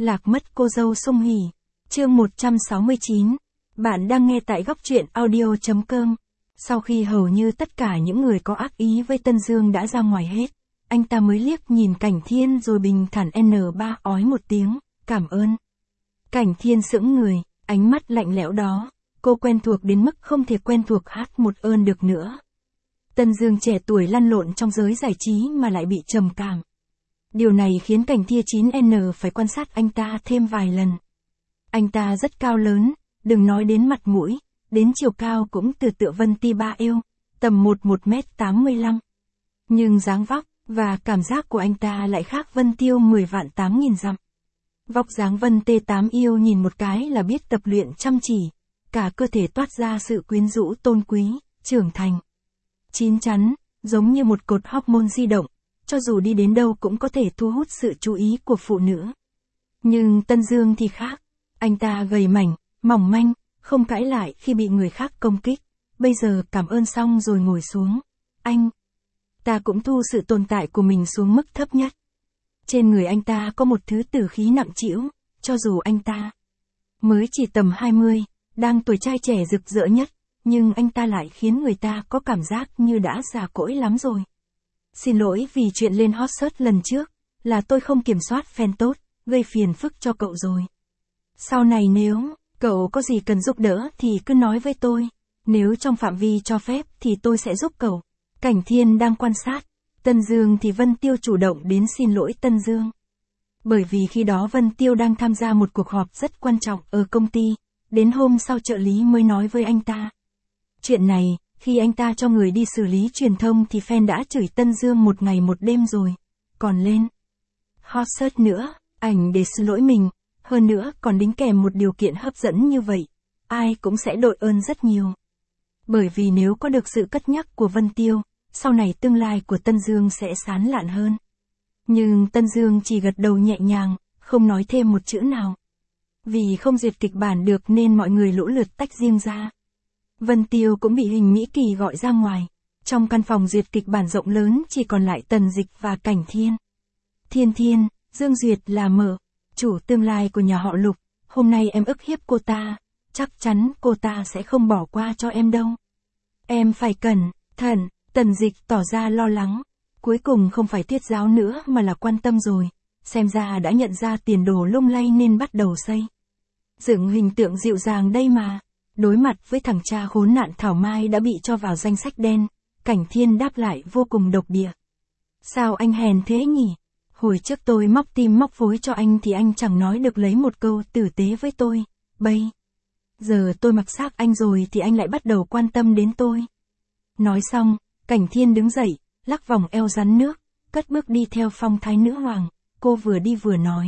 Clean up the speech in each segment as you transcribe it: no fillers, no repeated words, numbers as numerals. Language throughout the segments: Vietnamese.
Lạc mất cô dâu Sung Hỉ. Chương 169. Bạn đang nghe tại góc truyện audio.com. Sau khi hầu như tất cả những người có ác ý với Tân Dương đã ra ngoài hết, anh ta mới liếc nhìn Cảnh Thiên rồi bình thản N3 ói một tiếng, cảm ơn. Cảnh Thiên sững người, ánh mắt lạnh lẽo đó, cô quen thuộc đến mức không thể quen thuộc hát một ơn được nữa. Tân Dương trẻ tuổi lăn lộn trong giới giải trí mà lại bị trầm cảm. Điều này khiến Cảnh Thiên 9N phải quan sát anh ta thêm vài lần. Anh ta rất cao lớn, đừng nói đến mặt mũi, đến chiều cao cũng từ tựa Vân Ti Ba eo, tầm 1m85. Nhưng dáng vóc và cảm giác của anh ta lại khác Vân Tiêu 10 vạn 8.000 dặm. Vóc dáng Vân T8 yêu nhìn một cái là biết tập luyện chăm chỉ, cả cơ thể toát ra sự quyến rũ tôn quý, trưởng thành. Chín chắn, giống như một cột hormone di động, cho dù đi đến đâu cũng có thể thu hút sự chú ý của phụ nữ. Nhưng Tân Dương thì khác, anh ta gầy mảnh, mỏng manh, không cãi lại khi bị người khác công kích, bây giờ cảm ơn xong rồi ngồi xuống. Anh ta cũng thu sự tồn tại của mình xuống mức thấp nhất. Trên người anh ta có một thứ tử khí nặng trĩu, cho dù anh ta mới chỉ tầm 20, đang tuổi trai trẻ rực rỡ nhất, nhưng anh ta lại khiến người ta có cảm giác như đã già cỗi lắm rồi. Xin lỗi vì chuyện lên hot search lần trước, là tôi không kiểm soát fan tốt, gây phiền phức cho cậu rồi. Sau này nếu cậu có gì cần giúp đỡ thì cứ nói với tôi, nếu trong phạm vi cho phép thì tôi sẽ giúp cậu. Cảnh Thiên đang quan sát, Tân Dương thì Vân Tiêu chủ động đến xin lỗi Tân Dương. Bởi vì khi đó Vân Tiêu đang tham gia một cuộc họp rất quan trọng ở công ty, đến hôm sau trợ lý mới nói với anh ta. Chuyện này, khi anh ta cho người đi xử lý truyền thông thì fan đã chửi Tân Dương một ngày một đêm rồi, còn lên hot search nữa, ảnh để xin lỗi mình, hơn nữa còn đính kèm một điều kiện hấp dẫn như vậy, ai cũng sẽ đội ơn rất nhiều. Bởi vì nếu có được sự cất nhắc của Vân Tiêu, sau này tương lai của Tân Dương sẽ sáng lạn hơn. Nhưng Tân Dương chỉ gật đầu nhẹ nhàng, không nói thêm một chữ nào. Vì không duyệt kịch bản được nên mọi người lũ lượt tách riêng ra. Vân Tiêu cũng bị Hình Mỹ Kỳ gọi ra ngoài. Trong căn phòng duyệt kịch bản rộng lớn chỉ còn lại Tần Dịch và Cảnh Thiên. Thiên, Dương Duyệt là mở, chủ tương lai của nhà họ Lục, hôm nay em ức hiếp cô ta, chắc chắn cô ta sẽ không bỏ qua cho em đâu. Em phải cẩn thận, Tần Dịch tỏ ra lo lắng, cuối cùng không phải thuyết giáo nữa mà là quan tâm rồi, xem ra đã nhận ra tiền đồ lung lay nên bắt đầu xây dựng hình tượng dịu dàng đây mà. Đối mặt với thằng cha khốn nạn Thảo Mai đã bị cho vào danh sách đen, Cảnh Thiên đáp lại vô cùng độc địa. Sao anh hèn thế nhỉ? Hồi trước tôi móc tim móc phối cho anh thì anh chẳng nói được lấy một câu tử tế với tôi, bây giờ tôi mặc xác anh rồi thì anh lại bắt đầu quan tâm đến tôi. Nói xong, Cảnh Thiên đứng dậy, lắc vòng eo rắn nước, cất bước đi theo phong thái nữ hoàng, cô vừa đi vừa nói.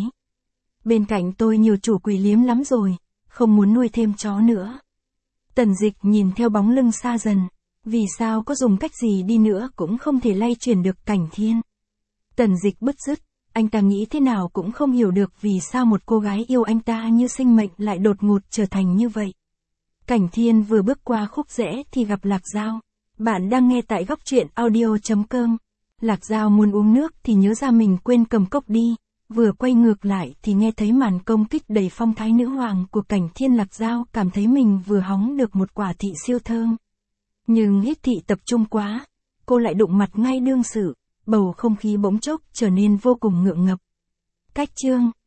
Bên cạnh tôi nhiều chủ quỷ liếm lắm rồi, không muốn nuôi thêm chó nữa. Tần Dịch nhìn theo bóng lưng xa dần, vì sao có dùng cách gì đi nữa cũng không thể lay chuyển được Cảnh Thiên. Tần Dịch bứt rứt, anh ta nghĩ thế nào cũng không hiểu được vì sao một cô gái yêu anh ta như sinh mệnh lại đột ngột trở thành như vậy. Cảnh Thiên vừa bước qua khúc rẽ thì gặp Lạc Giao. Bạn đang nghe tại góc truyện audio.com. Lạc Giao muốn uống nước thì nhớ ra mình quên cầm cốc đi, vừa quay ngược lại thì nghe thấy màn công kích đầy phong thái nữ hoàng của Cảnh Thiên. Lạc Giao cảm thấy mình vừa hóng được một quả thị siêu thơm. Nhưng hít thị tập trung quá, cô lại đụng mặt ngay đương sự, bầu không khí bỗng chốc trở nên vô cùng ngượng ngập. Cách chương